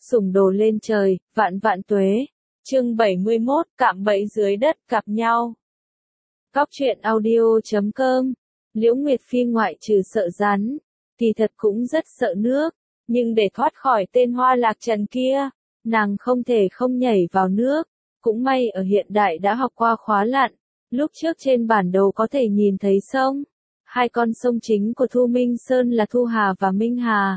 sủng đồ lên trời, vạn vạn tuế. Chương 71, cạm bẫy dưới đất gặp nhau. Cóc truyện audio.com. Liễu Nguyệt Phi ngoại trừ sợ rắn, thì thật cũng rất sợ nước, nhưng để thoát khỏi tên Hoa Lạc Trần kia, nàng không thể không nhảy vào nước. Cũng may ở hiện đại đã học qua khóa lặn, lúc trước trên bản đồ có thể nhìn thấy sông. Hai con sông chính của Thu Minh Sơn là Thu Hà và Minh Hà.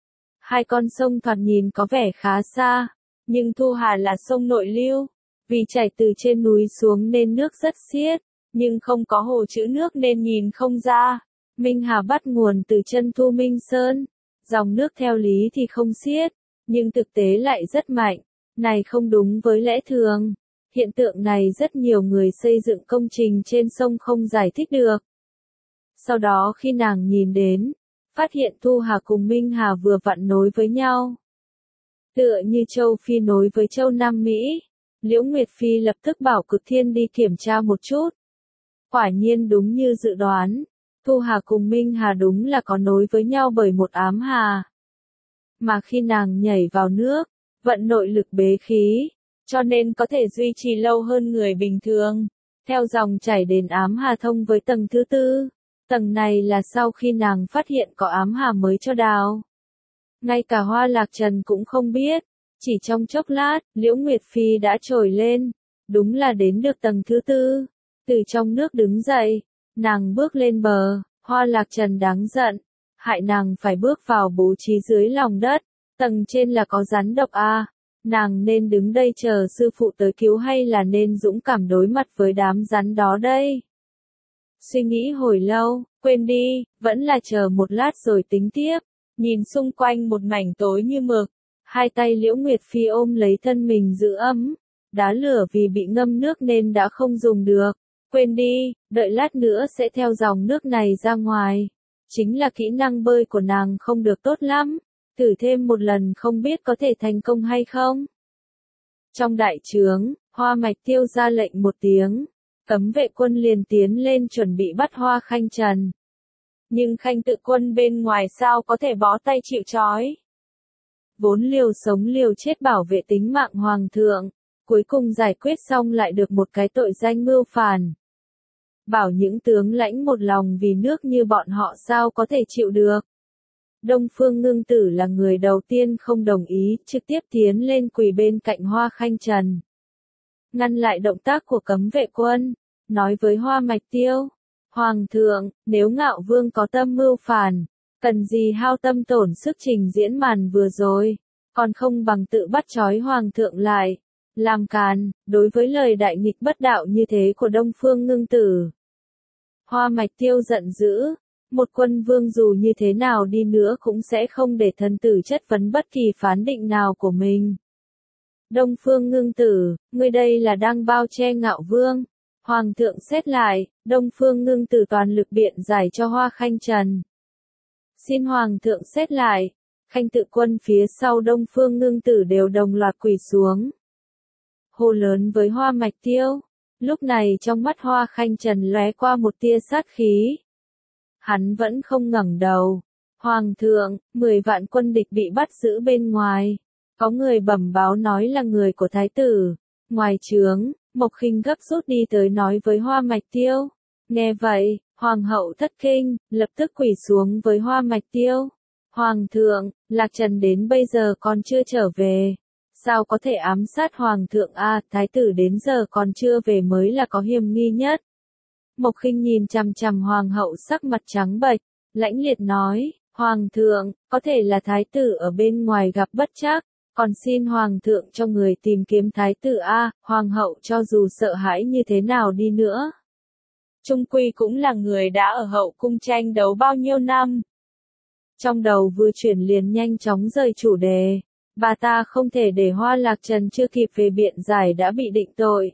Hai con sông thoạt nhìn có vẻ khá xa, nhưng Thu Hà là sông nội lưu, vì chảy từ trên núi xuống nên nước rất xiết, nhưng không có hồ trữ nước nên nhìn không ra. Minh Hà bắt nguồn từ chân Thu Minh Sơn, dòng nước theo lý thì không xiết, nhưng thực tế lại rất mạnh, này không đúng với lẽ thường. Hiện tượng này rất nhiều người xây dựng công trình trên sông không giải thích được. Sau đó khi nàng nhìn đến, phát hiện Thu Hà cùng Minh Hà vừa vặn nối với nhau. Tựa như Châu Phi nối với Châu Nam Mỹ, Liễu Nguyệt Phi lập tức bảo Cực Thiên đi kiểm tra một chút. Quả nhiên đúng như dự đoán, Thu Hà cùng Minh Hà đúng là có nối với nhau bởi một ám hà. Mà khi nàng nhảy vào nước, vận nội lực bế khí, cho nên có thể duy trì lâu hơn người bình thường, theo dòng chảy đến ám hà thông với tầng thứ tư. Tầng này là sau khi nàng phát hiện có ám hà mới cho đào. Ngay cả Hoa Lạc Trần cũng không biết, chỉ trong chốc lát, Liễu Nguyệt Phi đã trồi lên, đúng là đến được tầng thứ tư. Từ trong nước đứng dậy, nàng bước lên bờ, Hoa Lạc Trần đáng giận, hại nàng phải bước vào bố trí dưới lòng đất, tầng trên là có rắn độc à, nàng nên đứng đây chờ sư phụ tới cứu hay là nên dũng cảm đối mặt với đám rắn đó đây? Suy nghĩ hồi lâu, quên đi, vẫn là chờ một lát rồi tính tiếp. Nhìn xung quanh một mảnh tối như mực, hai tay Liễu Nguyệt Phi ôm lấy thân mình giữ ấm, đá lửa vì bị ngâm nước nên đã không dùng được. Quên đi, đợi lát nữa sẽ theo dòng nước này ra ngoài. Chính là kỹ năng bơi của nàng không được tốt lắm, thử thêm một lần không biết có thể thành công hay không. Trong đại trướng, Hoa Mạch Tiêu ra lệnh một tiếng, cấm vệ quân liền tiến lên chuẩn bị bắt Hoa Khanh Trần. Nhưng Khanh Tự Quân bên ngoài sao có thể bó tay chịu trói. Vốn liều sống liều chết bảo vệ tính mạng hoàng thượng, cuối cùng giải quyết xong lại được một cái tội danh mưu phản. Bảo những tướng lãnh một lòng vì nước như bọn họ sao có thể chịu được. Đông Phương Ngưng Tử là người đầu tiên không đồng ý, trực tiếp tiến lên quỳ bên cạnh Hoa Khanh Trần. Ngăn lại động tác của cấm vệ quân, nói với Hoa Mạch Tiêu. Hoàng thượng, nếu Ngạo Vương có tâm mưu phản, cần gì hao tâm tổn sức trình diễn màn vừa rồi, còn không bằng tự bắt trói Hoàng thượng lại, làm càn, đối với lời đại nghịch bất đạo như thế của Đông Phương Ngưng Tử. Hoa Mạch Tiêu giận dữ, một quân vương dù như thế nào đi nữa cũng sẽ không để thần tử chất vấn bất kỳ phán định nào của mình. Đông Phương Ngưng Tử, ngươi đây là đang bao che Ngạo Vương. Hoàng thượng xét lại, Đông Phương Ngưng Tử toàn lực biện giải cho Hoa Khanh Trần. Xin Hoàng thượng xét lại, Khanh Tự Quân phía sau Đông Phương Ngưng Tử đều đồng loạt quỳ xuống. Hô lớn với Hoa Mạch Tiêu, lúc này trong mắt Hoa Khanh Trần lóe qua một tia sát khí. Hắn vẫn không ngẩng đầu. Hoàng thượng, 10 vạn quân địch bị bắt giữ bên ngoài. Có người bẩm báo nói là người của thái tử. Ngoài trướng, Mộc Khinh gấp rút đi tới nói với Hoa Mạch Tiêu. Nghe vậy, Hoàng hậu thất kinh, lập tức quỳ xuống với Hoa Mạch Tiêu. Hoàng thượng, Lạc Trần đến bây giờ còn chưa trở về. Sao có thể ám sát Hoàng thượng à, thái tử đến giờ còn chưa về mới là có hiểm nghi nhất. Mộc Khinh nhìn chằm chằm Hoàng hậu sắc mặt trắng bệch, lãnh liệt nói, Hoàng thượng, có thể là thái tử ở bên ngoài gặp bất trắc. Còn xin Hoàng thượng cho người tìm kiếm thái tử A, Hoàng hậu cho dù sợ hãi như thế nào đi nữa. Trung quy cũng là người đã ở hậu cung tranh đấu bao nhiêu năm. Trong đầu vừa chuyển liền nhanh chóng rời chủ đề. Bà ta không thể để Hoa Lạc Trần chưa kịp về biện giải đã bị định tội.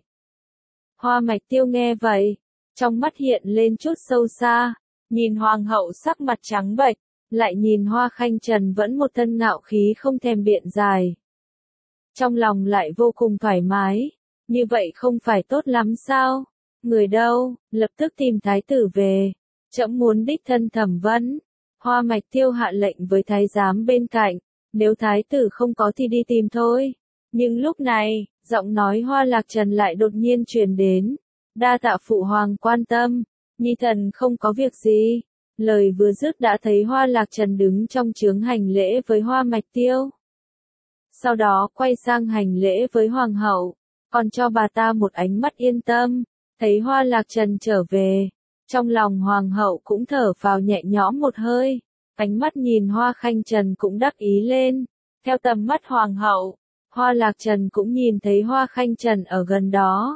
Hoa Mạch Tiêu nghe vậy, trong mắt hiện lên chút sâu xa, nhìn Hoàng hậu sắc mặt trắng bệch. Lại nhìn Hoa Khanh Trần vẫn một thân ngạo khí không thèm biện giải. Trong lòng lại vô cùng thoải mái, như vậy không phải tốt lắm sao? Người đâu, lập tức tìm thái tử về. Trẫm muốn đích thân thẩm vấn. Hoa Mạch Tiêu hạ lệnh với thái giám bên cạnh, nếu thái tử không có thì đi tìm thôi. Nhưng lúc này, giọng nói Hoa Lạc Trần lại đột nhiên truyền đến. Đa tạ phụ hoàng quan tâm, nhi thần không có việc gì. Lời vừa dứt đã thấy Hoa Lạc Trần đứng trong chướng hành lễ với Hoa Mạch Tiêu. Sau đó quay sang hành lễ với hoàng hậu, còn cho bà ta một ánh mắt yên tâm. Thấy Hoa Lạc Trần trở về, trong lòng hoàng hậu cũng thở phào nhẹ nhõm một hơi. Ánh mắt nhìn Hoa Khanh Trần cũng đắc ý lên. Theo tầm mắt hoàng hậu, Hoa Lạc Trần cũng nhìn thấy Hoa Khanh Trần ở gần đó.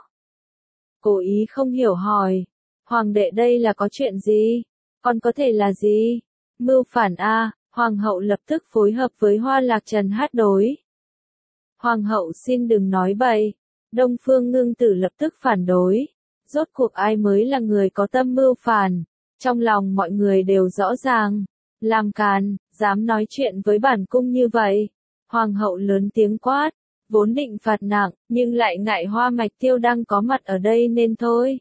Cố ý không hiểu hỏi, hoàng đệ đây là có chuyện gì? Còn có thể là gì? Mưu phản a, hoàng hậu lập tức phối hợp với Hoa Lạc Trần hát đối. Hoàng hậu xin đừng nói bậy. Đông Phương Ngưng Tử lập tức phản đối. Rốt cuộc ai mới là người có tâm mưu phản? Trong lòng mọi người đều rõ ràng. Làm càn, dám nói chuyện với bản cung như vậy. Hoàng hậu lớn tiếng quát, vốn định phạt nặng, nhưng lại ngại Hoa Mạch Tiêu đang có mặt ở đây nên thôi.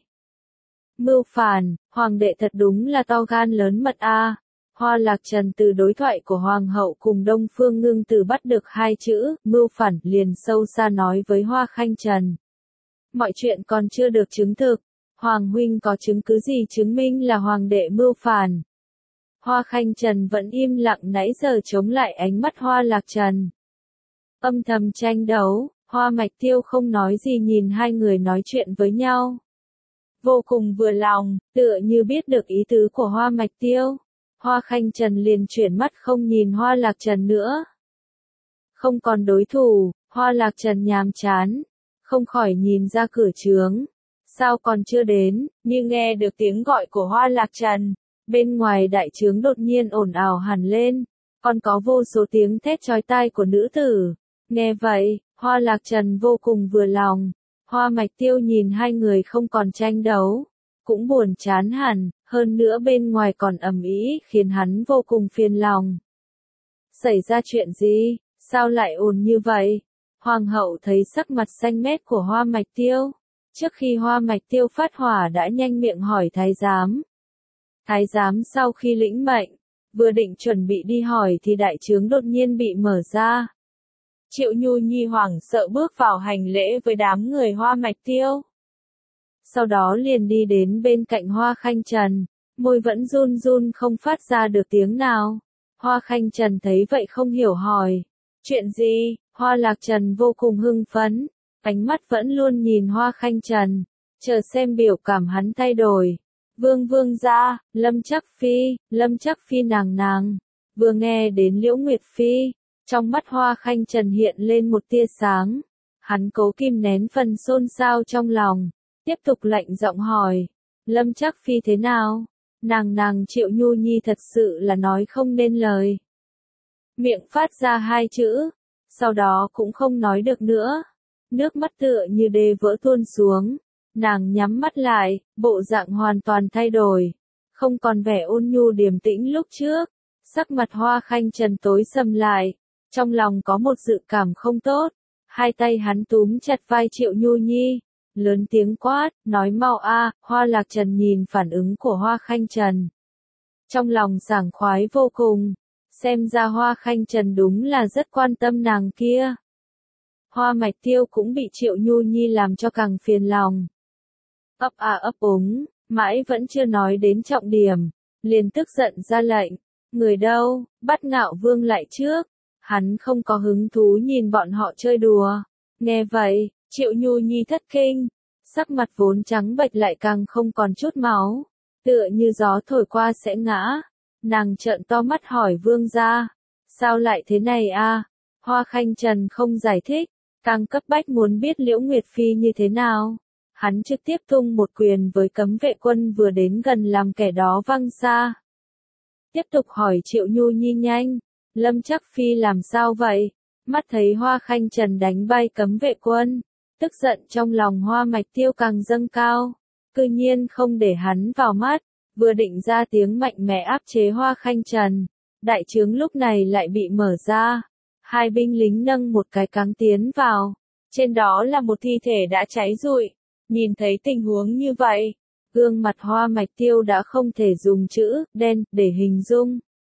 Mưu phản, hoàng đệ thật đúng là to gan lớn mật a. Hoa Lạc Trần từ đối thoại của hoàng hậu cùng Đông Phương Ngưng Tử bắt được hai chữ, mưu phản, liền sâu xa nói với Hoa Khanh Trần. Mọi chuyện còn chưa được chứng thực, hoàng huynh có chứng cứ gì chứng minh là hoàng đệ mưu phản? Hoa Khanh Trần vẫn im lặng nãy giờ chống lại ánh mắt Hoa Lạc Trần. Âm thầm tranh đấu, Hoa Mạch Tiêu không nói gì nhìn hai người nói chuyện với nhau. Vô cùng vừa lòng, tựa như biết được ý tứ của Hoa Mạch Tiêu. Hoa Khanh Trần liền chuyển mắt không nhìn Hoa Lạc Trần nữa. Không còn đối thủ, Hoa Lạc Trần nhàm chán, không khỏi nhìn ra cửa trướng. Sao còn chưa đến, như nghe được tiếng gọi của Hoa Lạc Trần. Bên ngoài đại trướng đột nhiên ồn ào hẳn lên, còn có vô số tiếng thét chói tai của nữ tử. Nghe vậy, Hoa Lạc Trần vô cùng vừa lòng. Hoa Mạch Tiêu nhìn hai người không còn tranh đấu, cũng buồn chán hẳn, hơn nữa bên ngoài còn ầm ĩ khiến hắn vô cùng phiền lòng. Xảy ra chuyện gì, sao lại ồn như vậy? Hoàng hậu thấy sắc mặt xanh mét của Hoa Mạch Tiêu. Trước khi Hoa Mạch Tiêu phát hỏa đã nhanh miệng hỏi thái giám. Thái giám sau khi lĩnh mệnh, vừa định chuẩn bị đi hỏi thì đại trướng đột nhiên bị mở ra. Triệu Nhu Nhi hoảng sợ bước vào hành lễ với đám người Hoa Mạch Tiêu. Sau đó liền đi đến bên cạnh Hoa Khanh Trần, môi vẫn run run không phát ra được tiếng nào. Hoa Khanh Trần thấy vậy không hiểu hỏi, chuyện gì? Hoa Lạc Trần vô cùng hưng phấn, ánh mắt vẫn luôn nhìn Hoa Khanh Trần, chờ xem biểu cảm hắn thay đổi. Vương gia, Lâm Chắc Phi nàng. Vừa nghe đến Liễu Nguyệt Phi, trong mắt Hoa Khanh Trần hiện lên một tia sáng. Hắn cố kìm nén phần xôn xao trong lòng, tiếp tục lạnh giọng hỏi, Lâm Chắc Phi thế nào? Nàng Triệu Nhu Nhi thật sự là nói không nên lời. Miệng phát ra hai chữ, sau đó cũng không nói được nữa. Nước mắt tựa như đê vỡ tuôn xuống. Nàng nhắm mắt lại, bộ dạng hoàn toàn thay đổi, không còn vẻ ôn nhu điềm tĩnh lúc trước. Sắc mặt Hoa Khanh Trần tối sầm lại, trong lòng có một dự cảm không tốt. Hai tay hắn túm chặt vai Triệu Nhu Nhi, lớn tiếng quát, nói mau a. Hoa Lạc Trần nhìn phản ứng của Hoa Khanh Trần, trong lòng sảng khoái vô cùng, xem ra Hoa Khanh Trần đúng là rất quan tâm nàng kia. Hoa Mạch Tiêu cũng bị Triệu Nhu Nhi làm cho càng phiền lòng. Ấp a ấp úng, mãi vẫn chưa nói đến trọng điểm, liền tức giận ra lệnh, người đâu, bắt Ngạo Vương lại trước. Hắn không có hứng thú nhìn bọn họ chơi đùa. Nghe vậy, Triệu Nhu Nhi thất kinh, sắc mặt vốn trắng bệch lại càng không còn chút máu, tựa như gió thổi qua sẽ ngã. Nàng trợn to mắt hỏi vương gia, sao lại thế này a? Hoa Khanh Trần không giải thích, càng cấp bách muốn biết Liễu Nguyệt Phi như thế nào. Hắn trực tiếp tung một quyền với cấm vệ quân vừa đến gần làm kẻ đó văng xa. Tiếp tục hỏi Triệu Nhu Nhi nhanh, Lâm Chắc Phi làm sao vậy? Mắt thấy Hoa Khanh Trần đánh bay cấm vệ quân, tức giận trong lòng Hoa Mạch Tiêu càng dâng cao, cư nhiên không để hắn vào mắt, vừa định ra tiếng mạnh mẽ áp chế Hoa Khanh Trần, đại trướng lúc này lại bị mở ra, hai binh lính nâng một cái cáng tiến vào, trên đó là một thi thể đã cháy rụi. Nhìn thấy tình huống như vậy, gương mặt Hoa Mạch Tiêu đã không thể dùng chữ đen để hình dung.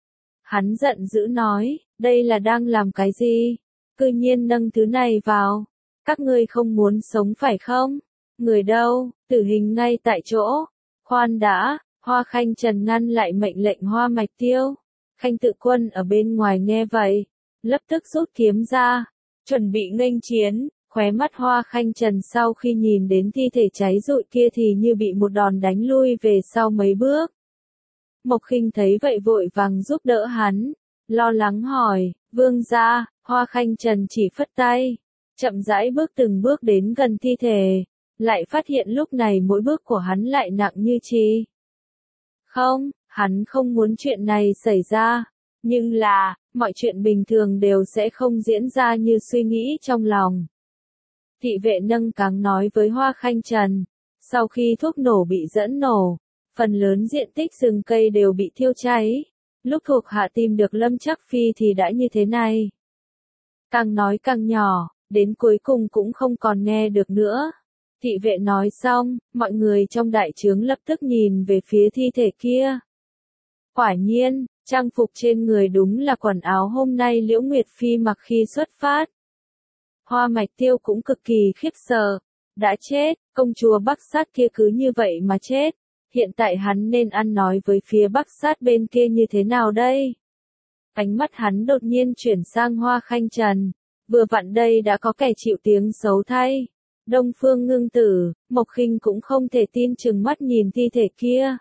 Hắn giận dữ nói, đây là đang làm cái gì? Cư nhiên nâng thứ này vào. Các ngươi không muốn sống phải không? Người đâu, tử hình ngay tại chỗ. Khoan đã, Hoa Khanh Trần ngăn lại mệnh lệnh Hoa Mạch Tiêu. Khanh Tự Quân ở bên ngoài nghe vậy, lập tức rút kiếm ra, chuẩn bị nghênh chiến. Khóe mắt Hoa Khanh Trần sau khi nhìn đến thi thể cháy rụi kia thì như bị một đòn đánh lui về sau mấy bước. Mộc Khinh thấy vậy vội vàng giúp đỡ hắn, lo lắng hỏi, vương gia. Hoa Khanh Trần chỉ phất tay, chậm rãi bước từng bước đến gần thi thể, lại phát hiện lúc này mỗi bước của hắn lại nặng như chì. Không, hắn không muốn chuyện này xảy ra, nhưng là, mọi chuyện bình thường đều sẽ không diễn ra như suy nghĩ trong lòng. Thị vệ nâng cáng nói với Hoa Khanh Trần, sau khi thuốc nổ bị dẫn nổ, phần lớn diện tích rừng cây đều bị thiêu cháy. Lúc thuộc hạ tìm được Lâm Trắc Phi thì đã như thế này. Càng nói càng nhỏ, đến cuối cùng cũng không còn nghe được nữa. Thị vệ nói xong, mọi người trong đại trướng lập tức nhìn về phía thi thể kia. Quả nhiên, trang phục trên người đúng là quần áo hôm nay Liễu Nguyệt Phi mặc khi xuất phát. Hoa Mạch Tiêu cũng cực kỳ khiếp sợ. Đã chết, công chúa Bắc Sát kia cứ như vậy mà chết. Hiện tại hắn nên ăn nói với phía Bắc Sát bên kia như thế nào đây? Ánh mắt hắn đột nhiên chuyển sang Hoa Khanh Trần. Vừa vặn đây đã có kẻ chịu tiếng xấu thay. Đông Phương Ngưng Tử, Mộc Khinh cũng không thể tin chừng mắt nhìn thi thể kia.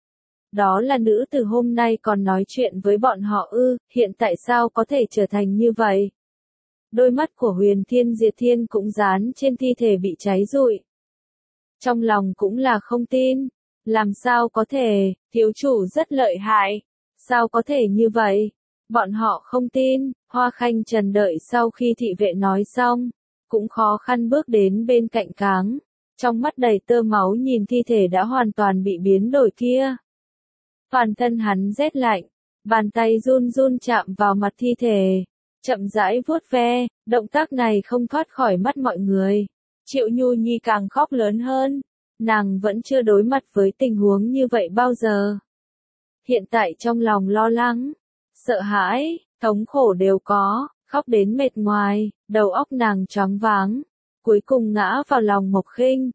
Đó là nữ từ hôm nay còn nói chuyện với bọn họ ư, hiện tại sao có thể trở thành như vậy? Đôi mắt của Huyền Thiên Diệt Thiên cũng dán trên thi thể bị cháy rụi. Trong lòng cũng là không tin. Làm sao có thể, thiếu chủ rất lợi hại. Sao có thể như vậy? Bọn họ không tin. Hoa Khanh Trần đợi sau khi thị vệ nói xong, cũng khó khăn bước đến bên cạnh cáng. Trong mắt đầy tơ máu nhìn thi thể đã hoàn toàn bị biến đổi kia. Toàn thân hắn rét lạnh, bàn tay run run chạm vào mặt thi thể, chậm rãi vuốt ve, động tác này không thoát khỏi mắt mọi người. Triệu Nhu Nhi càng khóc lớn hơn, nàng vẫn chưa đối mặt với tình huống như vậy bao giờ. Hiện tại trong lòng lo lắng, sợ hãi, thống khổ đều có, khóc đến mệt ngoài, đầu óc nàng choáng váng, cuối cùng ngã vào lòng Mộc Khinh.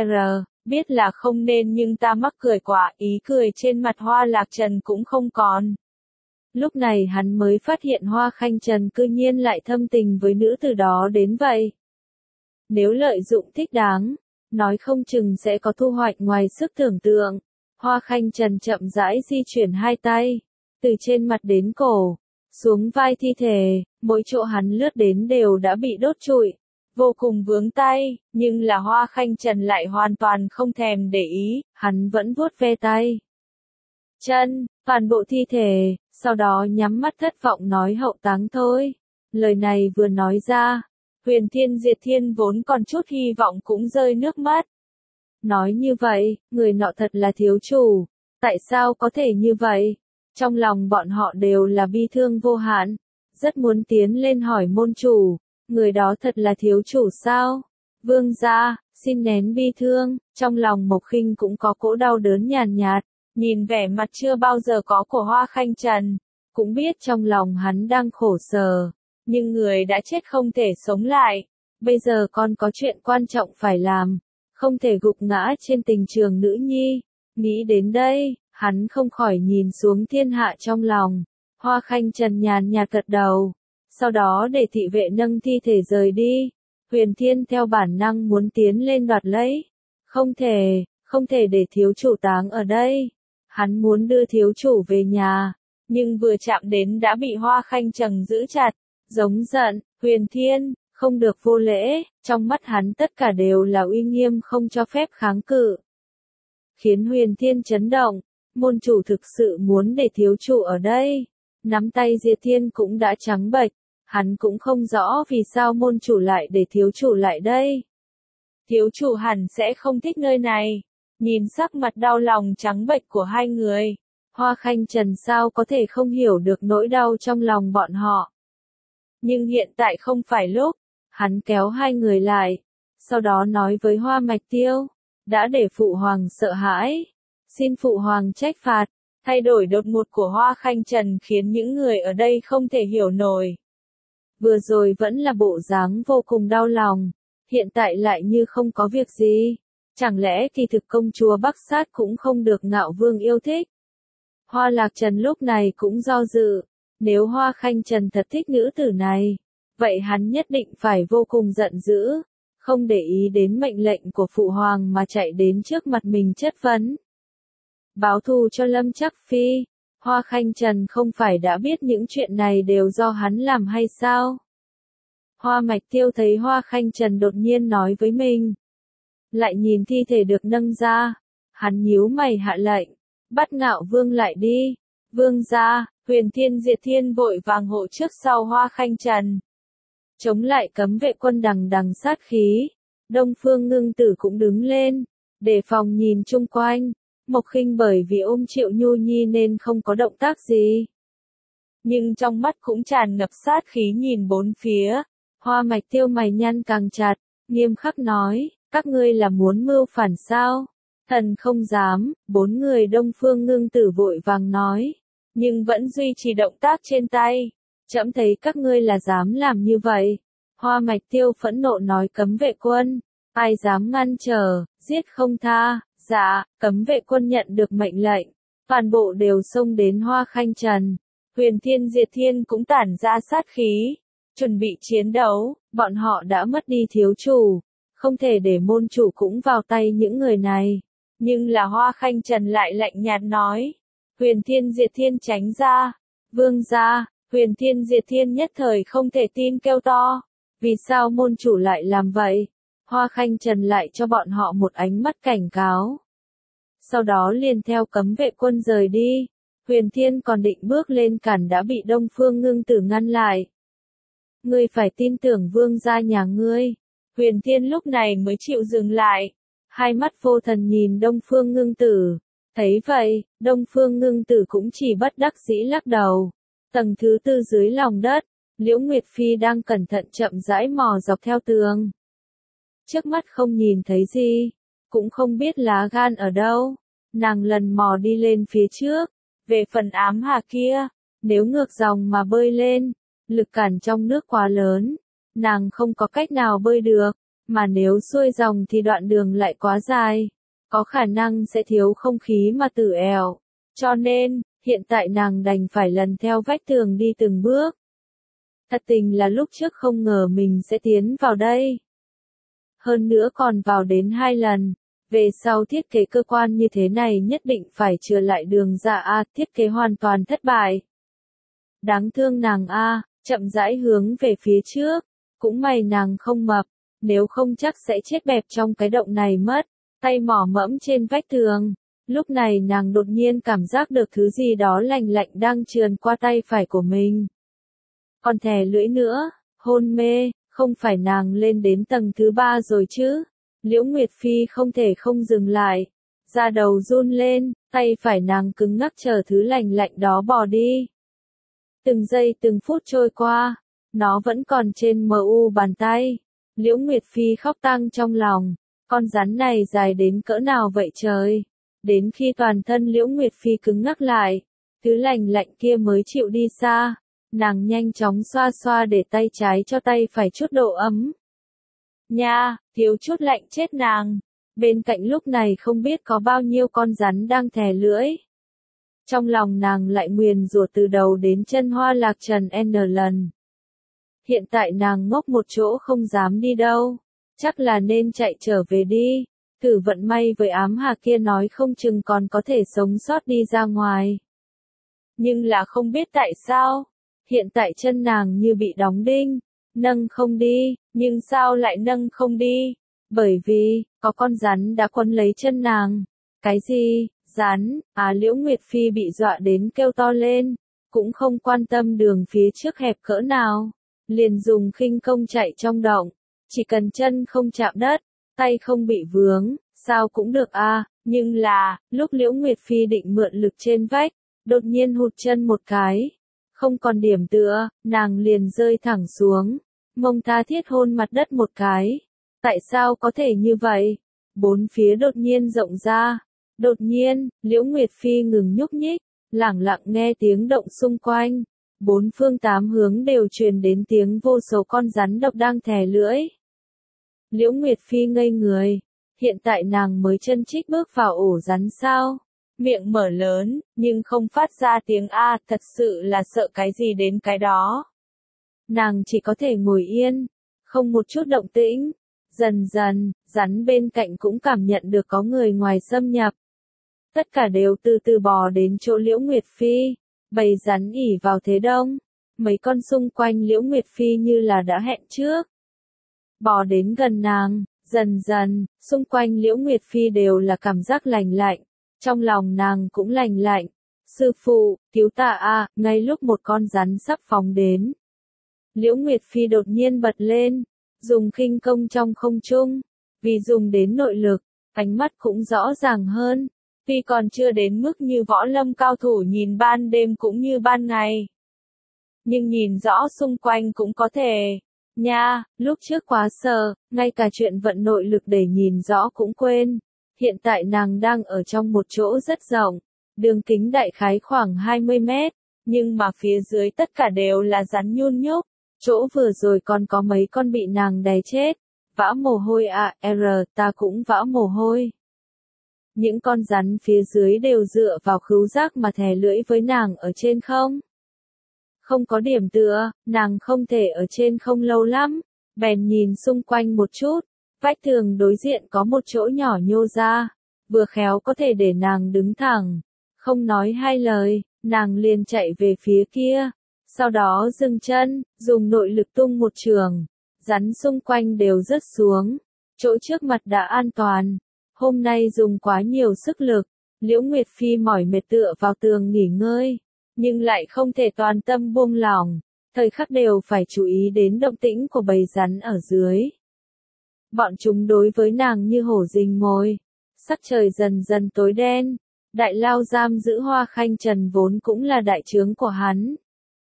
Biết là không nên nhưng ta mắc cười quá, ý cười trên mặt Hoa Lạc Trần cũng không còn. Lúc này hắn mới phát hiện Hoa Khanh Trần cư nhiên lại thâm tình với nữ từ đó đến vậy. Nếu lợi dụng thích đáng, nói không chừng sẽ có thu hoạch ngoài sức tưởng tượng. Hoa Khanh Trần chậm rãi di chuyển hai tay, từ trên mặt đến cổ, xuống vai thi thể, mỗi chỗ hắn lướt đến đều đã bị đốt trụi, vô cùng vướng tay, nhưng là Hoa Khanh Trần lại hoàn toàn không thèm để ý, hắn vẫn vuốt ve tay, chân, toàn bộ thi thể, sau đó nhắm mắt thất vọng nói hậu táng thôi. Lời này vừa nói ra, Huyền Thiên Diệt Thiên vốn còn chút hy vọng cũng rơi nước mắt. Nói như vậy, người nọ thật là thiếu chủ, tại sao có thể như vậy? Trong lòng bọn họ đều là bi thương vô hạn, rất muốn tiến lên hỏi môn chủ, người đó thật là thiếu chủ sao? Vương gia, xin nén bi thương, trong lòng Mộc Khinh cũng có cỗ đau đớn nhàn nhạt, nhìn vẻ mặt chưa bao giờ có của Hoa Khanh Trần, cũng biết trong lòng hắn đang khổ sở, nhưng người đã chết không thể sống lại, bây giờ còn có chuyện quan trọng phải làm, không thể gục ngã trên tình trường nữ nhi. Nghĩ đến đây, hắn không khỏi nhìn xuống thiên hạ trong lòng. Hoa Khanh Trần nhàn nhạt gật đầu, sau đó để thị vệ nâng thi thể rời đi. Huyền Thiên theo bản năng muốn tiến lên đoạt lấy. Không thể để thiếu chủ táng ở đây. Hắn muốn đưa thiếu chủ về nhà, nhưng vừa chạm đến đã bị Hoa Khanh Trần giữ chặt, giống giận, Huyền Thiên, không được vô lễ, trong mắt hắn tất cả đều là uy nghiêm không cho phép kháng cự. Khiến Huyền Thiên chấn động, môn chủ thực sự muốn để thiếu chủ ở đây. Nắm tay Diệt Thiên cũng đã trắng bệch, hắn cũng không rõ vì sao môn chủ lại để thiếu chủ lại đây. Thiếu chủ hẳn sẽ không thích nơi này. Nhìn sắc mặt đau lòng trắng bệch của hai người, Hoa Khanh Trần sao có thể không hiểu được nỗi đau trong lòng bọn họ. Nhưng hiện tại không phải lúc, hắn kéo hai người lại, sau đó nói với Hoa Mạch Tiêu, đã để phụ hoàng sợ hãi, xin phụ hoàng trách phạt, Thay đổi đột ngột của Hoa Khanh Trần khiến những người ở đây không thể hiểu nổi. Vừa rồi vẫn là bộ dáng vô cùng đau lòng, hiện tại lại như không có việc gì. Chẳng lẽ kỳ thực công chúa Bắc Sát cũng không được Ngạo Vương yêu thích? Hoa Lạc Trần lúc này cũng do dự, nếu Hoa Khanh Trần thật thích nữ tử này, vậy hắn nhất định phải vô cùng giận dữ, không để ý đến mệnh lệnh của Phụ Hoàng mà chạy đến trước mặt mình chất vấn. Báo thù cho Lâm Trắc Phi, Hoa Khanh Trần không phải đã biết những chuyện này đều do hắn làm hay sao? Hoa Mạch Tiêu thấy Hoa Khanh Trần đột nhiên nói với mình, lại nhìn thi thể được nâng ra, hắn nhíu mày hạ lệnh, bắt Ngạo Vương lại đi. Vương gia, Huyền Thiên Diệt Thiên vội vàng hộ trước sau Hoa Khanh Trần. Chống lại cấm vệ quân đằng đằng sát khí, Đông Phương Ngưng Tử cũng đứng lên, đề phòng nhìn chung quanh. Mộc Khinh bởi vì ôm Triệu Nhu Nhi nên không có động tác gì. Nhưng trong mắt cũng tràn ngập sát khí nhìn bốn phía. Hoa Mạch Tiêu mày nhăn càng chặt, nghiêm khắc nói, các ngươi là muốn mưu phản sao? Thần không dám, bốn người Đông Phương Ngưng Tử vội vàng nói, nhưng vẫn duy trì động tác trên tay. Trẫm thấy các ngươi là dám làm như vậy. Hoa Mạch Tiêu phẫn nộ nói cấm vệ quân, ai dám ngăn trở, giết không tha. Dạ, cấm vệ quân nhận được mệnh lệnh, toàn bộ đều xông đến Hoa Khanh Trần. Huyền Thiên Diệt Thiên cũng tản ra sát khí, chuẩn bị chiến đấu, bọn họ đã mất đi thiếu chủ, không thể để môn chủ cũng vào tay những người này. Nhưng là Hoa Khanh Trần lại lạnh nhạt nói, Huyền Thiên Diệt Thiên tránh ra. Vương gia, Huyền Thiên Diệt Thiên nhất thời không thể tin kêu to, vì sao môn chủ lại làm vậy? Hoa Khanh Trần lại cho bọn họ một ánh mắt cảnh cáo. Sau đó liền theo cấm vệ quân rời đi. Huyền Thiên còn định bước lên cản đã bị Đông Phương Ngưng Tử ngăn lại. Ngươi phải tin tưởng vương gia nhà ngươi. Huyền Thiên lúc này mới chịu dừng lại. Hai mắt vô thần nhìn Đông Phương Ngưng Tử. Thấy vậy, Đông Phương Ngưng Tử cũng chỉ bất đắc dĩ lắc đầu. Tầng thứ tư dưới lòng đất, Liễu Nguyệt Phi đang cẩn thận chậm rãi mò dọc theo tường. Trước mắt không nhìn thấy gì, cũng không biết lá gan ở đâu. Nàng lần mò đi lên phía trước, về phần ám hà kia, nếu ngược dòng mà bơi lên, lực cản trong nước quá lớn, nàng không có cách nào bơi được, mà nếu xuôi dòng thì đoạn đường lại quá dài, có khả năng sẽ thiếu không khí mà tử èo. Cho nên, hiện tại nàng đành phải lần theo vách tường đi từng bước. Thật tình là lúc trước không ngờ mình sẽ tiến vào đây. Hơn nữa còn vào đến 2 lần. Về sau thiết kế cơ quan như thế này nhất định phải chừa lại đường ra a, thiết kế hoàn toàn thất bại. Đáng thương nàng a, chậm rãi hướng về phía trước, cũng may nàng không mập, nếu không chắc sẽ chết bẹp trong cái động này mất. Tay mỏ mẫm trên vách tường, lúc này nàng đột nhiên cảm giác được thứ gì đó lạnh lạnh đang trườn qua tay phải của mình. Còn thè lưỡi nữa, hôn mê, không phải nàng lên đến tầng thứ 3 rồi chứ? Liễu Nguyệt Phi không thể không dừng lại, da đầu run lên, tay phải nàng cứng ngắc chờ thứ lạnh lạnh đó bỏ đi. Từng giây từng phút trôi qua, nó vẫn còn trên mu bàn tay. Liễu Nguyệt Phi khóc tang trong lòng, con rắn này dài đến cỡ nào vậy trời? Đến khi toàn thân Liễu Nguyệt Phi cứng ngắc lại, thứ lạnh lạnh kia mới chịu đi xa, nàng nhanh chóng xoa xoa để tay trái cho tay phải chút độ ấm. Nha, thiếu chút lạnh chết nàng. Bên cạnh lúc này không biết có bao nhiêu con rắn đang thè lưỡi. Trong lòng nàng lại nguyền rủa từ đầu đến chân Hoa Lạc Trần N lần. Hiện tại nàng ngốc một chỗ không dám đi đâu. Chắc là nên chạy trở về đi. Thử vận may với ám hà kia nói không chừng còn có thể sống sót đi ra ngoài. Nhưng là không biết tại sao. Hiện tại chân nàng như bị đóng đinh. Nâng không đi, nhưng sao lại nâng không đi? Bởi vì, có con rắn đã quấn lấy chân nàng. Cái gì? Rắn? Liễu Nguyệt Phi bị dọa đến kêu to lên, cũng không quan tâm đường phía trước hẹp cỡ nào. Liền dùng khinh công chạy trong động, chỉ cần chân không chạm đất, tay không bị vướng, sao cũng được nhưng là, lúc Liễu Nguyệt Phi định mượn lực trên vách, đột nhiên hụt chân một cái. Không còn điểm tựa, nàng liền rơi thẳng xuống, mông tha thiết hôn mặt đất một cái. Tại sao có thể như vậy? Bốn phía đột nhiên rộng ra. Đột nhiên, Liễu Nguyệt Phi ngừng nhúc nhích, lẳng lặng nghe tiếng động xung quanh. Bốn phương tám hướng đều truyền đến tiếng vô số con rắn độc đang thè lưỡi. Liễu Nguyệt Phi ngây người. Hiện tại nàng mới chân trích bước vào ổ rắn sao? Miệng mở lớn, nhưng không phát ra tiếng a, thật sự là sợ cái gì đến cái đó. Nàng chỉ có thể ngồi yên, không một chút động tĩnh. Dần dần, rắn bên cạnh cũng cảm nhận được có người ngoài xâm nhập. Tất cả đều từ từ bò đến chỗ Liễu Nguyệt Phi. Bầy rắn ỉ vào thế đông. Mấy con xung quanh Liễu Nguyệt Phi như là đã hẹn trước. Bò đến gần nàng, dần dần, xung quanh Liễu Nguyệt Phi đều là cảm giác lành lạnh. Trong lòng nàng cũng lành lạnh. Sư phụ, cứu ta a! Ngay lúc một con rắn sắp phóng đến. Liễu Nguyệt Phi đột nhiên bật lên, dùng khinh công trong không trung. Vì dùng đến nội lực, ánh mắt cũng rõ ràng hơn. Tuy còn chưa đến mức như võ lâm cao thủ nhìn ban đêm cũng như ban ngày. Nhưng nhìn rõ xung quanh cũng có thể. Nha, lúc trước quá sợ, ngay cả chuyện vận nội lực để nhìn rõ cũng quên. Hiện tại nàng đang ở trong một chỗ rất rộng, đường kính đại khái khoảng 20 mét, nhưng mà phía dưới tất cả đều là rắn nhun nhúc. Chỗ vừa rồi còn có mấy con bị nàng đè chết. Vã mồ hôi ta cũng vã mồ hôi. Những con rắn phía dưới đều dựa vào khứu giác mà thè lưỡi với nàng ở trên không. Không có điểm tựa, nàng không thể ở trên không lâu lắm. Bèn nhìn xung quanh một chút. Vách tường đối diện có một chỗ nhỏ nhô ra. Vừa khéo có thể để nàng đứng thẳng. Không nói hai lời, nàng liền chạy về phía kia. Sau đó dừng chân, dùng nội lực tung một trường. Rắn xung quanh đều rớt xuống. Chỗ trước mặt đã an toàn. Hôm nay dùng quá nhiều sức lực. Liễu Nguyệt Phi mỏi mệt tựa vào tường nghỉ ngơi. Nhưng lại không thể toàn tâm buông lỏng. Thời khắc đều phải chú ý đến động tĩnh của bầy rắn ở dưới. Bọn chúng đối với nàng như hổ rình mồi. Sắc trời dần dần tối đen. Đại lao giam giữ Hoa Khanh Trần vốn cũng là đại trướng của hắn.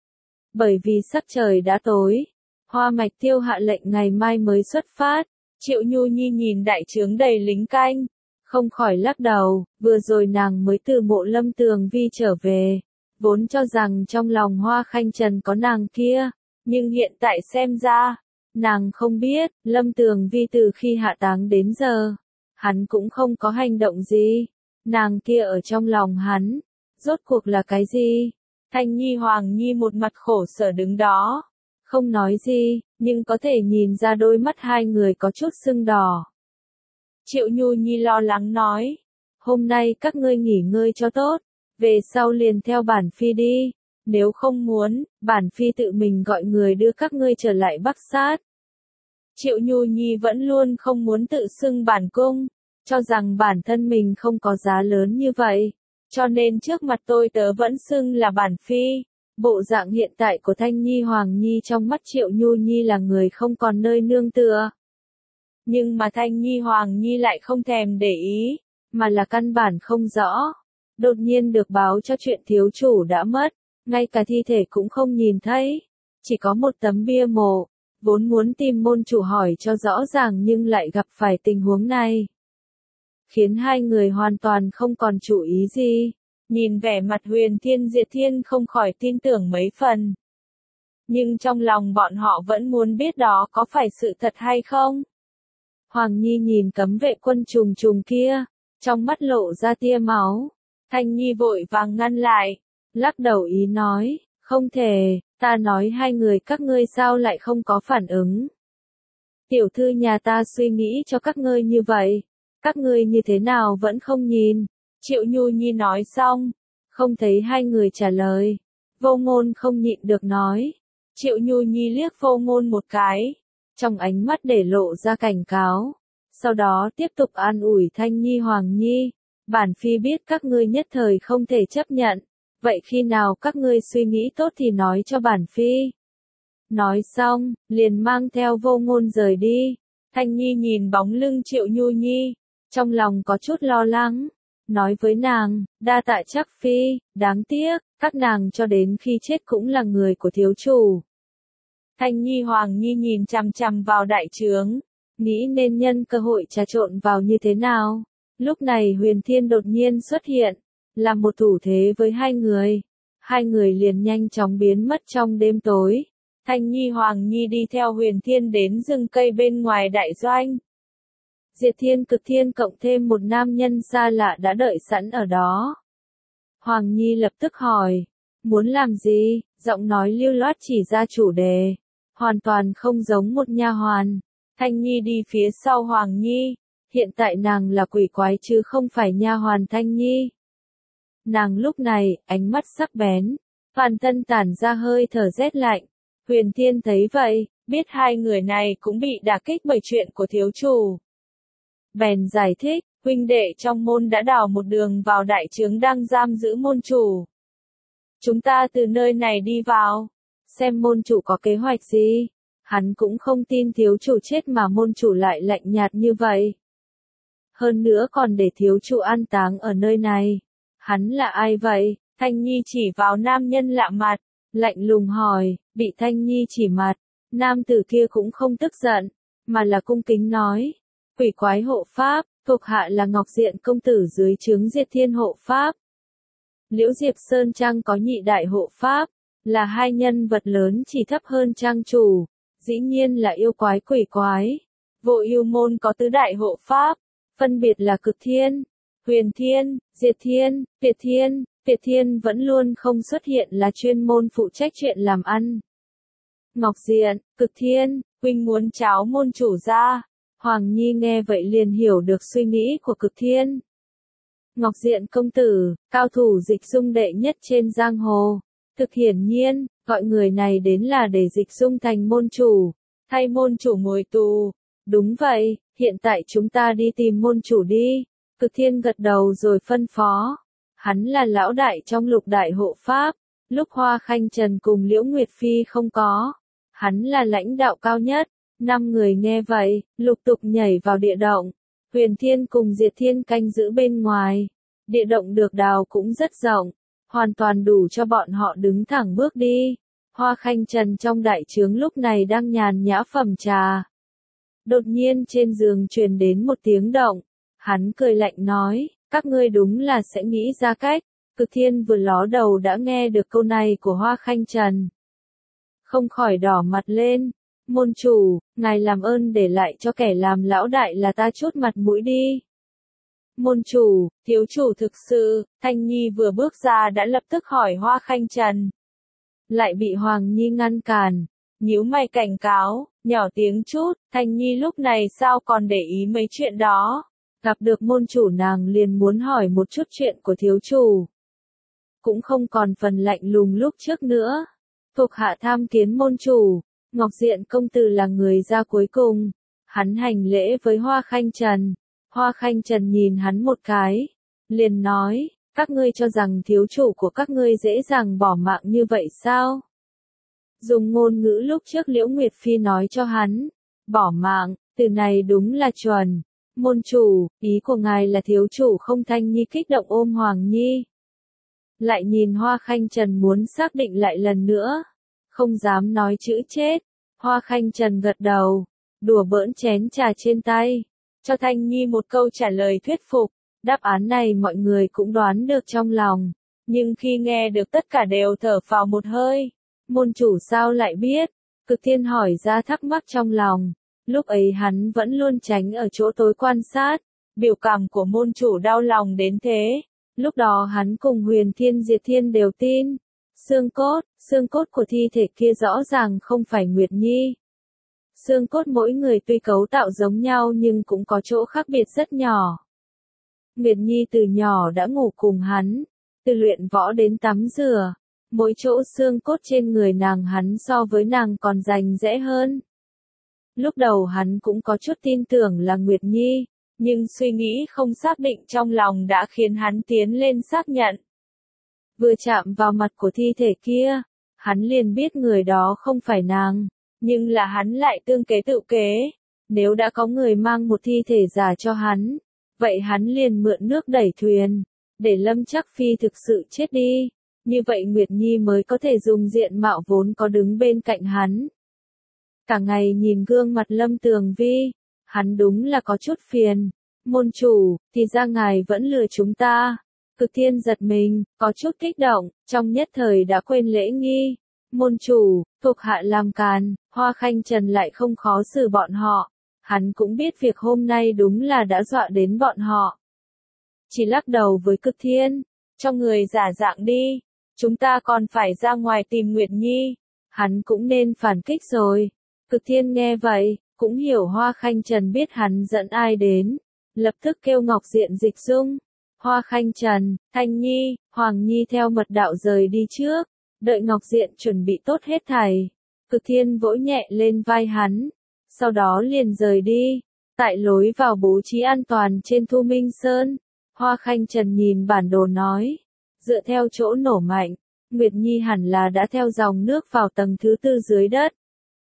Bởi vì sắc trời đã tối, Hoa Mạch Tiêu hạ lệnh ngày mai mới xuất phát. Triệu Nhu Nhi nhìn đại trướng đầy lính canh, không khỏi lắc đầu. Vừa rồi nàng mới từ Mộ Lâm Tường Vi trở về, vốn cho rằng trong lòng Hoa Khanh Trần có nàng kia, nhưng hiện tại xem ra, nàng không biết, Lâm Tường Vi từ khi hạ táng đến giờ, hắn cũng không có hành động gì. Nàng kia ở trong lòng hắn, rốt cuộc là cái gì? Thanh Nhi Hoàng Nhi một mặt khổ sở đứng đó, không nói gì, nhưng có thể nhìn ra đôi mắt hai người có chút sưng đỏ. Triệu Nhu Nhi lo lắng nói, hôm nay các ngươi nghỉ ngơi cho tốt, về sau liền theo bản phi đi, nếu không muốn, bản phi tự mình gọi người đưa các ngươi trở lại Bắc Sát. Triệu Nhu Nhi vẫn luôn không muốn tự xưng bản cung, cho rằng bản thân mình không có giá lớn như vậy. Cho nên trước mặt tôi tớ vẫn xưng là bản phi. Bộ dạng hiện tại của Thanh Nhi Hoàng Nhi trong mắt Triệu Nhu Nhi là người không còn nơi nương tựa. Nhưng mà Thanh Nhi Hoàng Nhi lại không thèm để ý, mà là căn bản không rõ. Đột nhiên được báo cho chuyện thiếu chủ đã mất, ngay cả thi thể cũng không nhìn thấy. Chỉ có một tấm bia mộ, vốn muốn tìm môn chủ hỏi cho rõ ràng nhưng lại gặp phải tình huống này. Khiến hai người hoàn toàn không còn chú ý gì. Nhìn vẻ mặt Huyền Thiên Diệt Thiên không khỏi tin tưởng mấy phần. Nhưng trong lòng bọn họ vẫn muốn biết đó có phải sự thật hay không. Hoàng Nhi nhìn cấm vệ quân trùng trùng kia, trong mắt lộ ra tia máu. Thanh Nhi vội vàng ngăn lại, lắc đầu ý nói, không thể, ta nói hai người các ngươi sao lại không có phản ứng. Tiểu thư nhà ta suy nghĩ cho các ngươi như vậy. Các ngươi như thế nào vẫn không nhìn? Triệu Nhu Nhi nói xong, không thấy hai người trả lời. Vô Ngôn không nhịn được nói. Triệu Nhu Nhi liếc Vô Ngôn một cái, trong ánh mắt để lộ ra cảnh cáo. Sau đó tiếp tục an ủi Thanh Nhi Hoàng Nhi. Bản phi biết các ngươi nhất thời không thể chấp nhận. Vậy khi nào các ngươi suy nghĩ tốt thì nói cho bản phi. Nói xong, liền mang theo Vô Ngôn rời đi. Thanh Nhi nhìn bóng lưng Triệu Nhu Nhi, trong lòng có chút lo lắng, nói với nàng, đa tạ Trác phi, đáng tiếc, các nàng cho đến khi chết cũng là người của thiếu chủ. Thanh Nhi Hoàng Nhi nhìn chằm chằm vào đại trướng, nghĩ nên nhân cơ hội trà trộn vào như thế nào. Lúc này Huyền Thiên đột nhiên xuất hiện, làm một thủ thế với hai người. Hai người liền nhanh chóng biến mất trong đêm tối. Thanh Nhi Hoàng Nhi đi theo Huyền Thiên đến rừng cây bên ngoài đại doanh. Diệt Thiên Cực Thiên cộng thêm một nam nhân xa lạ đã đợi sẵn ở đó. Hoàng Nhi lập tức hỏi, muốn làm gì? Giọng nói lưu loát chỉ ra chủ đề, hoàn toàn không giống một nha hoàn. Thanh Nhi đi phía sau Hoàng Nhi, hiện tại nàng là quỷ quái chứ không phải nha hoàn Thanh Nhi. Nàng lúc này, ánh mắt sắc bén, toàn thân tản ra hơi thở rét lạnh. Huyền Thiên thấy vậy, biết hai người này cũng bị đả kích bởi chuyện của thiếu chủ. Bèn giải thích, huynh đệ trong môn đã đào một đường vào đại trướng đang giam giữ môn chủ. Chúng ta từ nơi này đi vào, xem môn chủ có kế hoạch gì. Hắn cũng không tin thiếu chủ chết mà môn chủ lại lạnh nhạt như vậy. Hơn nữa còn để thiếu chủ an táng ở nơi này. Hắn là ai vậy? Thanh Nhi chỉ vào nam nhân lạ mặt, lạnh lùng hỏi, bị Thanh Nhi chỉ mặt. Nam tử kia cũng không tức giận, mà là cung kính nói. Quỷ quái hộ pháp, thuộc hạ là Ngọc Diện công tử dưới trướng Diệt Thiên hộ pháp. Liễu Diệp Sơn Trang có nhị đại hộ pháp, là hai nhân vật lớn chỉ thấp hơn trang chủ, dĩ nhiên là yêu quái quỷ quái. Vô Ưu môn có tứ đại hộ pháp, phân biệt là Cực Thiên, Huyền Thiên, Diệt Thiên, Tuyệt Thiên. Tuyệt Thiên vẫn luôn không xuất hiện là chuyên môn phụ trách chuyện làm ăn. Ngọc Diện, Cực Thiên, huynh muốn tráo môn chủ ra. Hoàng Nhi nghe vậy liền hiểu được suy nghĩ của Cực Thiên. Ngọc Diện công tử, cao thủ dịch dung đệ nhất trên giang hồ. Thực hiển nhiên, gọi người này đến là để dịch dung thành môn chủ, thay môn chủ ngồi tù. Đúng vậy, hiện tại chúng ta đi tìm môn chủ đi. Cực Thiên gật đầu rồi phân phó. Hắn là lão đại trong lục đại hộ pháp, lúc Hoa Khanh Trần cùng Liễu Nguyệt Phi không có. Hắn là lãnh đạo cao nhất. 5 người nghe vậy, lục tục nhảy vào địa động. Huyền Thiên cùng Diệt Thiên canh giữ bên ngoài. Địa động được đào cũng rất rộng, hoàn toàn đủ cho bọn họ đứng thẳng bước đi. Hoa Khanh Trần trong đại trướng lúc này đang nhàn nhã phẩm trà. Đột nhiên trên giường truyền đến một tiếng động. Hắn cười lạnh nói, các ngươi đúng là sẽ nghĩ ra cách. Cực Thiên vừa ló đầu đã nghe được câu này của Hoa Khanh Trần. Không khỏi đỏ mặt lên. Môn chủ, ngài làm ơn để lại cho kẻ làm lão đại là ta chút mặt mũi đi. Môn chủ, thiếu chủ thực sự, Thanh Nhi vừa bước ra đã lập tức hỏi Hoa Khanh Trần. Lại bị Hoàng Nhi ngăn cản, nhíu mày cảnh cáo, nhỏ tiếng chút, Thanh Nhi lúc này sao còn để ý mấy chuyện đó. Gặp được môn chủ nàng liền muốn hỏi một chút chuyện của thiếu chủ. Cũng không còn phần lạnh lùng lúc trước nữa. Thuộc hạ tham kiến môn chủ. Ngọc Diện công tử là người ra cuối cùng. Hắn hành lễ với Hoa Khanh Trần. Hoa Khanh Trần nhìn hắn một cái. Liền nói, các ngươi cho rằng thiếu chủ của các ngươi dễ dàng bỏ mạng như vậy sao? Dùng ngôn ngữ lúc trước Liễu Nguyệt Phi nói cho hắn. Bỏ mạng, từ này đúng là chuẩn. Môn chủ, ý của ngài là thiếu chủ không? Thanh Nhi kích động ôm Hoàng Nhi. Lại nhìn Hoa Khanh Trần muốn xác định lại lần nữa. Không dám nói chữ chết. Hoa Khanh Trần gật đầu, đùa bỡn chén trà trên tay, cho Thanh Nhi một câu trả lời thuyết phục. Đáp án này mọi người cũng đoán được trong lòng, nhưng khi nghe được tất cả đều thở phào một hơi. Môn chủ sao lại biết? Cực Thiên hỏi ra thắc mắc trong lòng. Lúc ấy hắn vẫn luôn tránh ở chỗ tối quan sát, biểu cảm của môn chủ đau lòng đến thế. Lúc đó hắn cùng Huyền Thiên Diệt Thiên đều tin. Xương cốt của thi thể kia rõ ràng không phải Nguyệt Nhi. Xương cốt mỗi người tuy cấu tạo giống nhau nhưng cũng có chỗ khác biệt rất nhỏ. Nguyệt Nhi từ nhỏ đã ngủ cùng hắn, từ luyện võ đến tắm rửa, mỗi chỗ xương cốt trên người nàng hắn so với nàng còn rành rẽ hơn. Lúc đầu hắn cũng có chút tin tưởng là Nguyệt Nhi, nhưng suy nghĩ không xác định trong lòng đã khiến hắn tiến lên xác nhận. Vừa chạm vào mặt của thi thể kia, hắn liền biết người đó không phải nàng, nhưng là hắn lại tương kế tự kế. Nếu đã có người mang một thi thể giả cho hắn, vậy hắn liền mượn nước đẩy thuyền, để Lâm Trắc Phi thực sự chết đi. Như vậy Nguyệt Nhi mới có thể dùng diện mạo vốn có đứng bên cạnh hắn. Cả ngày nhìn gương mặt Lâm Tường Vi, hắn đúng là có chút phiền. Môn chủ, thì ra ngài vẫn lừa chúng ta. Cực Thiên giật mình, có chút kích động, trong nhất thời đã quên lễ nghi. Môn chủ, thuộc hạ làm càn, Hoa Khanh Trần lại không khó xử bọn họ. Hắn cũng biết việc hôm nay đúng là đã dọa đến bọn họ. Chỉ lắc đầu với Cực Thiên, cho người giả dạng đi, chúng ta còn phải ra ngoài tìm Nguyệt Nhi. Hắn cũng nên phản kích rồi. Cực Thiên nghe vậy, cũng hiểu Hoa Khanh Trần biết hắn dẫn ai đến. Lập tức kêu Ngọc Diện dịch dung. Hoa Khanh Trần, Thanh Nhi, Hoàng Nhi theo mật đạo rời đi trước. Đợi Ngọc Diện chuẩn bị tốt hết thảy. Cực Thiên vỗ nhẹ lên vai hắn. Sau đó liền rời đi. Tại lối vào bố trí an toàn trên Thu Minh Sơn. Hoa Khanh Trần nhìn bản đồ nói. Dựa theo chỗ nổ mạnh, Nguyệt Nhi hẳn là đã theo dòng nước vào tầng thứ 4 dưới đất.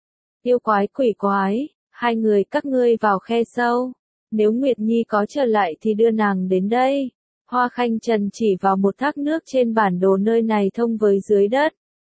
Yêu quái quỷ quái, hai người các ngươi vào khe sâu. Nếu Nguyệt Nhi có trở lại thì đưa nàng đến đây. Hoa Khanh Trần chỉ vào một thác nước trên bản đồ nơi này thông với dưới đất.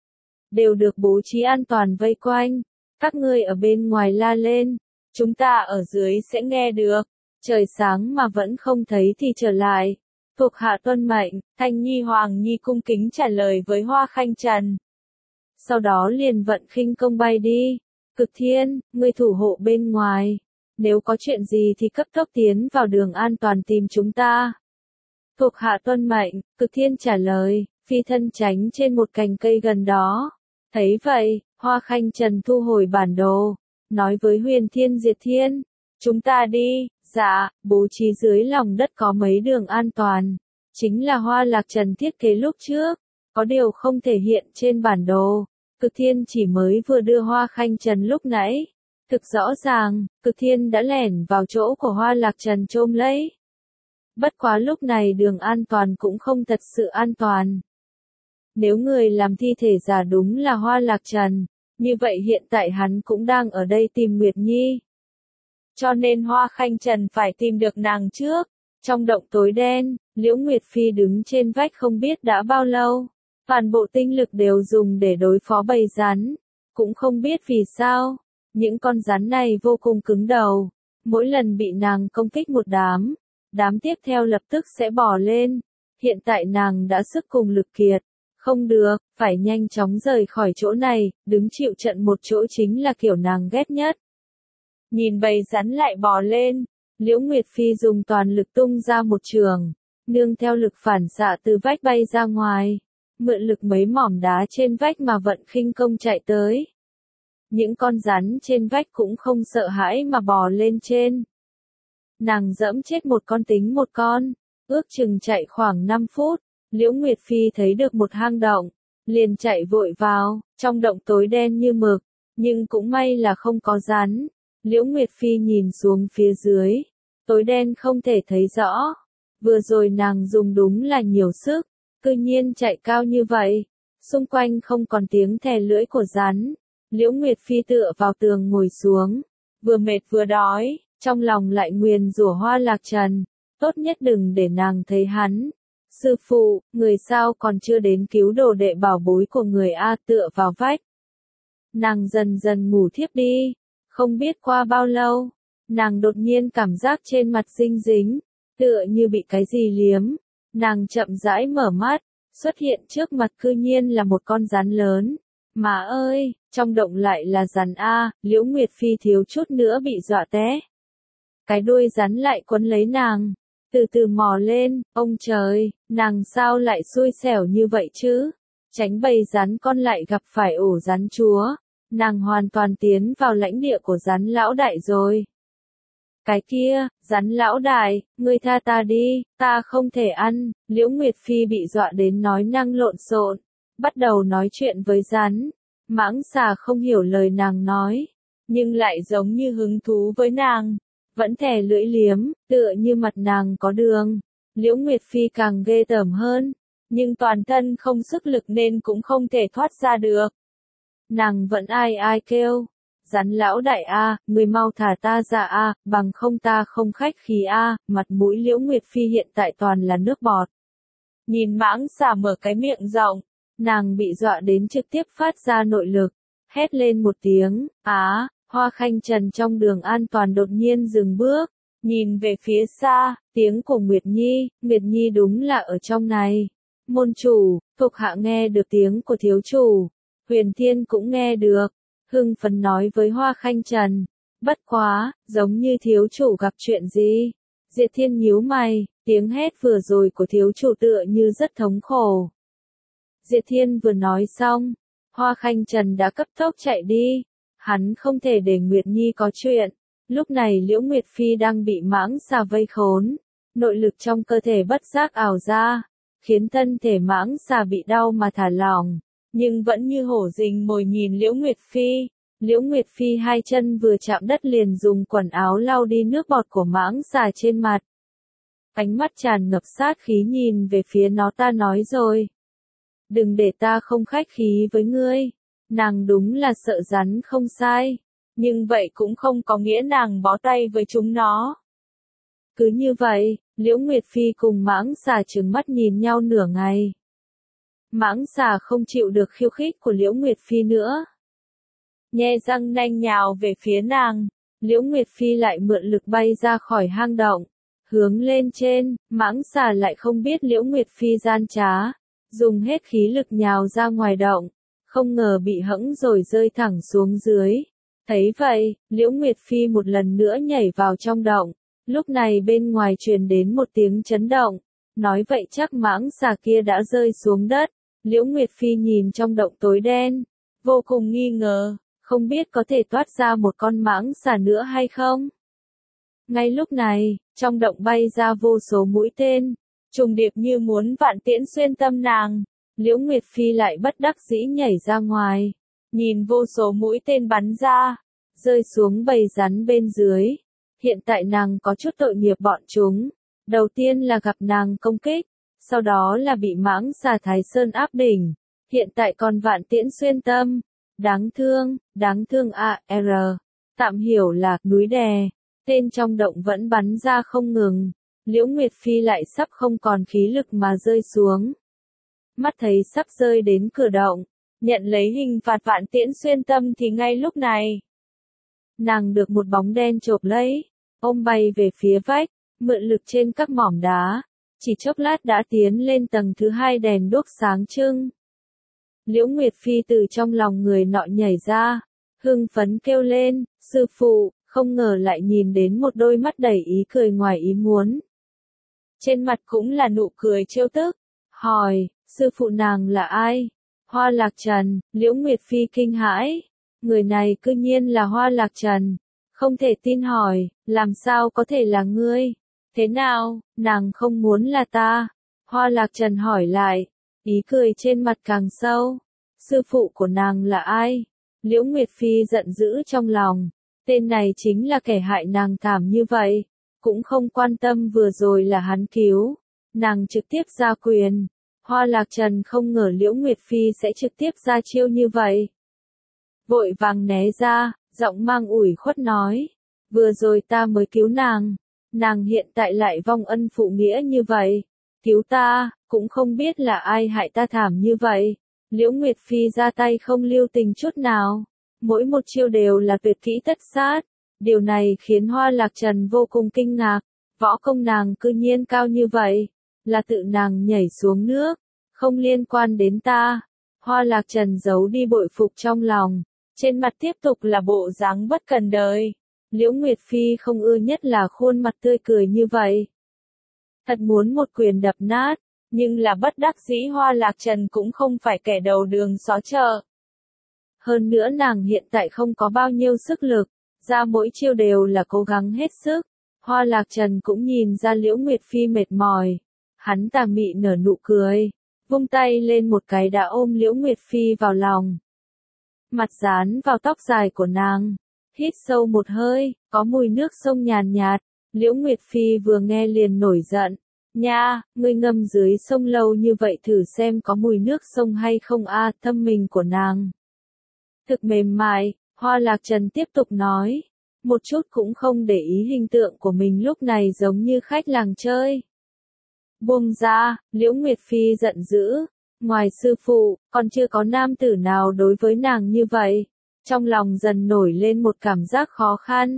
Đều được bố trí an toàn vây quanh. Các ngươi ở bên ngoài la lên. Chúng ta ở dưới sẽ nghe được. Trời sáng mà vẫn không thấy thì trở lại. Thuộc hạ tuân mệnh, Thanh Nhi Hoàng Nhi cung kính trả lời với Hoa Khanh Trần. Sau đó liền vận khinh công bay đi. Cực Thiên, ngươi thủ hộ bên ngoài. Nếu có chuyện gì thì cấp tốc tiến vào đường an toàn tìm chúng ta. Thuộc hạ tuân mệnh, Cực Thiên trả lời, phi thân tránh trên một cành cây gần đó. Thấy vậy, Hoa Khanh Trần thu hồi bản đồ, nói với Huyền Thiên Diệt Thiên, chúng ta đi. Dạ, bố trí dưới lòng đất có mấy đường an toàn. Chính là Hoa Lạc Trần thiết kế lúc trước. Có điều không thể hiện trên bản đồ. Cực Thiên chỉ mới vừa đưa Hoa Khanh Trần lúc nãy. Thực rõ ràng, Cực Thiên đã lẻn vào chỗ của Hoa Lạc Trần chôm lấy. Bất quá lúc này đường an toàn cũng không thật sự an toàn. Nếu người làm thi thể giả đúng là Hoa Lạc Trần, như vậy hiện tại hắn cũng đang ở đây tìm Nguyệt Nhi. Cho nên Hoa Khanh Trần phải tìm được nàng trước. Trong động tối đen, Liễu Nguyệt Phi đứng trên vách không biết đã bao lâu. Toàn bộ tinh lực đều dùng để đối phó bầy rắn. Cũng không biết vì sao. Những con rắn này vô cùng cứng đầu. Mỗi lần bị nàng công kích một đám. Đám tiếp theo lập tức sẽ bỏ lên. Hiện tại nàng đã sức cùng lực kiệt. Không được, phải nhanh chóng rời khỏi chỗ này. Đứng chịu trận một chỗ chính là kiểu nàng ghét nhất. Nhìn bầy rắn lại bò lên, Liễu Nguyệt Phi dùng toàn lực tung ra một trường, nương theo lực phản xạ từ vách bay ra ngoài, mượn lực mấy mỏm đá trên vách mà vận khinh công chạy tới. Những con rắn trên vách cũng không sợ hãi mà bò lên trên. Nàng dẫm chết một con tính một con, ước chừng chạy khoảng 5 phút, Liễu Nguyệt Phi thấy được một hang động, liền chạy vội vào, trong động tối đen như mực, nhưng cũng may là không có rắn. Liễu Nguyệt Phi nhìn xuống phía dưới, tối đen không thể thấy rõ. Vừa rồi nàng dùng đúng là nhiều sức, cư nhiên chạy cao như vậy, xung quanh không còn tiếng thè lưỡi của rắn. Liễu Nguyệt Phi tựa vào tường ngồi xuống, vừa mệt vừa đói, trong lòng lại nguyền rủa Hoa Lạc Trần, tốt nhất đừng để nàng thấy hắn. Sư phụ, người sao còn chưa đến cứu đồ đệ bảo bối của người A, tựa vào vách. Nàng dần dần ngủ thiếp đi. Không biết qua bao lâu, nàng đột nhiên cảm giác trên mặt dinh dính, tựa như bị cái gì liếm. Nàng chậm rãi mở mắt, xuất hiện trước mặt cư nhiên là một con rắn lớn. Mà ơi, trong động lại là rắn A, Liễu Nguyệt Phi thiếu chút nữa bị dọa té. Cái đuôi rắn lại quấn lấy nàng, từ từ mò lên, ông trời, nàng sao lại xui xẻo như vậy chứ? Tránh bầy rắn con lại gặp phải ổ rắn chúa. Nàng hoàn toàn tiến vào lãnh địa của rắn lão đại rồi. Cái kia, rắn lão đại, ngươi tha ta đi, ta không thể ăn. Liễu Nguyệt Phi bị dọa đến nói năng lộn xộn, bắt đầu nói chuyện với rắn. Mãng xà không hiểu lời nàng nói, nhưng lại giống như hứng thú với nàng, vẫn thè lưỡi liếm, tựa như mặt nàng có đường. Liễu Nguyệt Phi càng ghê tởm hơn, nhưng toàn thân không sức lực nên cũng không thể thoát ra được. Nàng vẫn ai ai kêu, rắn lão đại A, người mau thả ta ra A, bằng không ta không khách khí A, mặt mũi Liễu Nguyệt Phi hiện tại toàn là nước bọt. Nhìn mãng xà mở cái miệng rộng, nàng bị dọa đến trực tiếp phát ra nội lực, hét lên một tiếng, Hoa Khanh Trần trong đường an toàn đột nhiên dừng bước, Nhìn về phía xa, tiếng của Nguyệt Nhi đúng là ở trong này. Môn chủ, thuộc hạ nghe được tiếng của thiếu chủ. Huyền Thiên cũng nghe được, hưng phấn nói với Hoa Khanh Trần. Bất quá, giống như thiếu chủ gặp chuyện gì? Diệt Thiên nhíu mày, tiếng hét vừa rồi của thiếu chủ tựa như rất thống khổ. Diệt Thiên vừa nói xong, Hoa Khanh Trần đã cấp tốc chạy đi. Hắn không thể để Nguyệt Nhi có chuyện. Lúc này Liễu Nguyệt Phi đang bị mãng xà vây khốn. Nội lực trong cơ thể bất giác ảo ra, khiến thân thể mãng xà bị đau mà thả lỏng, nhưng vẫn như hổ rình mồi nhìn Liễu Nguyệt Phi. Liễu Nguyệt Phi hai chân vừa chạm đất liền dùng quần áo lau đi nước bọt của mãng xà trên mặt. Ánh mắt tràn ngập sát khí nhìn về phía nó, ta nói rồi. Đừng để ta không khách khí với ngươi. Nàng đúng là sợ rắn không sai. Nhưng vậy cũng không có nghĩa nàng bó tay với chúng nó. Cứ như vậy, Liễu Nguyệt Phi cùng mãng xà trừng mắt nhìn nhau nửa ngày. Mãng xà không chịu được khiêu khích của Liễu Nguyệt Phi nữa. Nhe răng nanh nhào về phía nàng, Liễu Nguyệt Phi lại mượn lực bay ra khỏi hang động, hướng lên trên, mãng xà lại không biết Liễu Nguyệt Phi gian trá, dùng hết khí lực nhào ra ngoài động, không ngờ bị hẫng rồi rơi thẳng xuống dưới. Thấy vậy, Liễu Nguyệt Phi một lần nữa nhảy vào trong động, lúc này bên ngoài truyền đến một tiếng chấn động, nói vậy chắc mãng xà kia đã rơi xuống đất. Liễu Nguyệt Phi nhìn trong động tối đen, vô cùng nghi ngờ, không biết có thể toát ra một con mãng xà nữa hay không. Ngay lúc này, trong động bay ra vô số mũi tên, trùng điệp như muốn vạn tiễn xuyên tâm nàng. Liễu Nguyệt Phi lại bất đắc dĩ nhảy ra ngoài, nhìn vô số mũi tên bắn ra, rơi xuống bầy rắn bên dưới. Hiện tại nàng có chút tội nghiệp bọn chúng. Đầu tiên là gặp nàng công kích, sau đó là bị mãng xà Thái Sơn áp đỉnh, hiện tại còn vạn tiễn xuyên tâm. Đáng thương AR, tạm hiểu là núi đè. Tên trong động vẫn bắn ra không ngừng. Liễu Nguyệt Phi lại sắp không còn khí lực mà rơi xuống. Mắt thấy sắp rơi đến cửa động, nhận lấy hình phạt vạn tiễn xuyên tâm thì ngay lúc này, nàng được một bóng đen chộp lấy, ôm bay về phía vách, mượn lực trên các mỏm đá, chỉ chốc lát đã tiến lên tầng thứ 2 đèn đuốc sáng trưng. Liễu Nguyệt Phi từ trong lòng người nọ nhảy ra, hưng phấn kêu lên, sư phụ, không ngờ lại nhìn đến một đôi mắt đầy ý cười ngoài ý muốn. Trên mặt cũng là nụ cười trêu tức, hỏi, sư phụ nàng là ai? Hoa Lạc Trần. Liễu Nguyệt Phi kinh hãi, người này cư nhiên là Hoa Lạc Trần, không thể tin hỏi, làm sao có thể là ngươi? Thế nào, nàng không muốn là ta? Hoa Lạc Trần hỏi lại, ý cười trên mặt càng sâu, sư phụ của nàng là ai? Liễu Nguyệt Phi giận dữ trong lòng, tên này chính là kẻ hại nàng thảm như vậy, cũng không quan tâm vừa rồi là hắn cứu, nàng trực tiếp ra quyền. Hoa Lạc Trần không ngờ Liễu Nguyệt Phi sẽ trực tiếp ra chiêu như vậy. Vội vàng né ra, giọng mang ủi khuất nói, vừa rồi ta mới cứu nàng hiện tại lại vong ân phụ nghĩa như vậy, cứu ta, cũng không biết là ai hại ta thảm như vậy. Liễu Nguyệt Phi ra tay không lưu tình chút nào, mỗi một chiêu đều là tuyệt kỹ tất sát, điều này khiến Hoa Lạc Trần vô cùng kinh ngạc, võ công nàng cư nhiên cao như vậy, là tự nàng nhảy xuống nước, không liên quan đến ta. Hoa Lạc Trần giấu đi bội phục trong lòng, trên mặt tiếp tục là bộ dáng bất cần đời. Liễu Nguyệt Phi không ưa nhất là khuôn mặt tươi cười như vậy. Thật muốn một quyền đập nát, nhưng là bất đắc dĩ Hoa Lạc Trần cũng không phải kẻ đầu đường xó chợ. Hơn nữa nàng hiện tại không có bao nhiêu sức lực, ra mỗi chiêu đều là cố gắng hết sức. Hoa Lạc Trần cũng nhìn ra Liễu Nguyệt Phi mệt mỏi. Hắn tà mị nở nụ cười, vung tay lên một cái đã ôm Liễu Nguyệt Phi vào lòng. Mặt dán vào tóc dài của nàng, hít sâu một hơi, có mùi nước sông nhàn nhạt. Liễu Nguyệt Phi vừa nghe liền nổi giận. Nha, ngươi ngâm dưới sông lâu như vậy thử xem có mùi nước sông hay không a. Thâm mình của nàng thực mềm mại. Hoa Lạc Trần tiếp tục nói, một chút cũng không để ý hình tượng của mình lúc này giống như khách làng chơi. Buông ra, Liễu Nguyệt Phi giận dữ, ngoài sư phụ, còn chưa có nam tử nào đối với nàng như vậy. Trong lòng dần nổi lên một cảm giác khó khăn,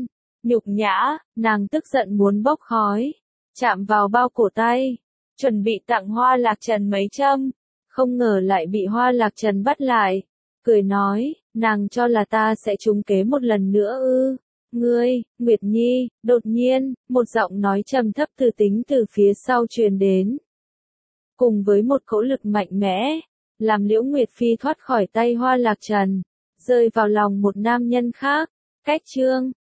Nhục nhã, nàng tức giận muốn bốc khói, chạm vào bao cổ tay, chuẩn bị tặng Hoa Lạc Trần mấy châm, không ngờ lại bị Hoa Lạc Trần bắt lại, cười nói, nàng cho là ta sẽ trúng kế một lần nữa ư? Ngươi, Nguyệt Nhi, đột nhiên, một giọng nói trầm thấp từ tính từ phía sau truyền đến. Cùng với một cỗ lực mạnh mẽ, làm Liễu Nguyệt Phi thoát khỏi tay Hoa Lạc Trần, rơi vào lòng một nam nhân khác. Cách chương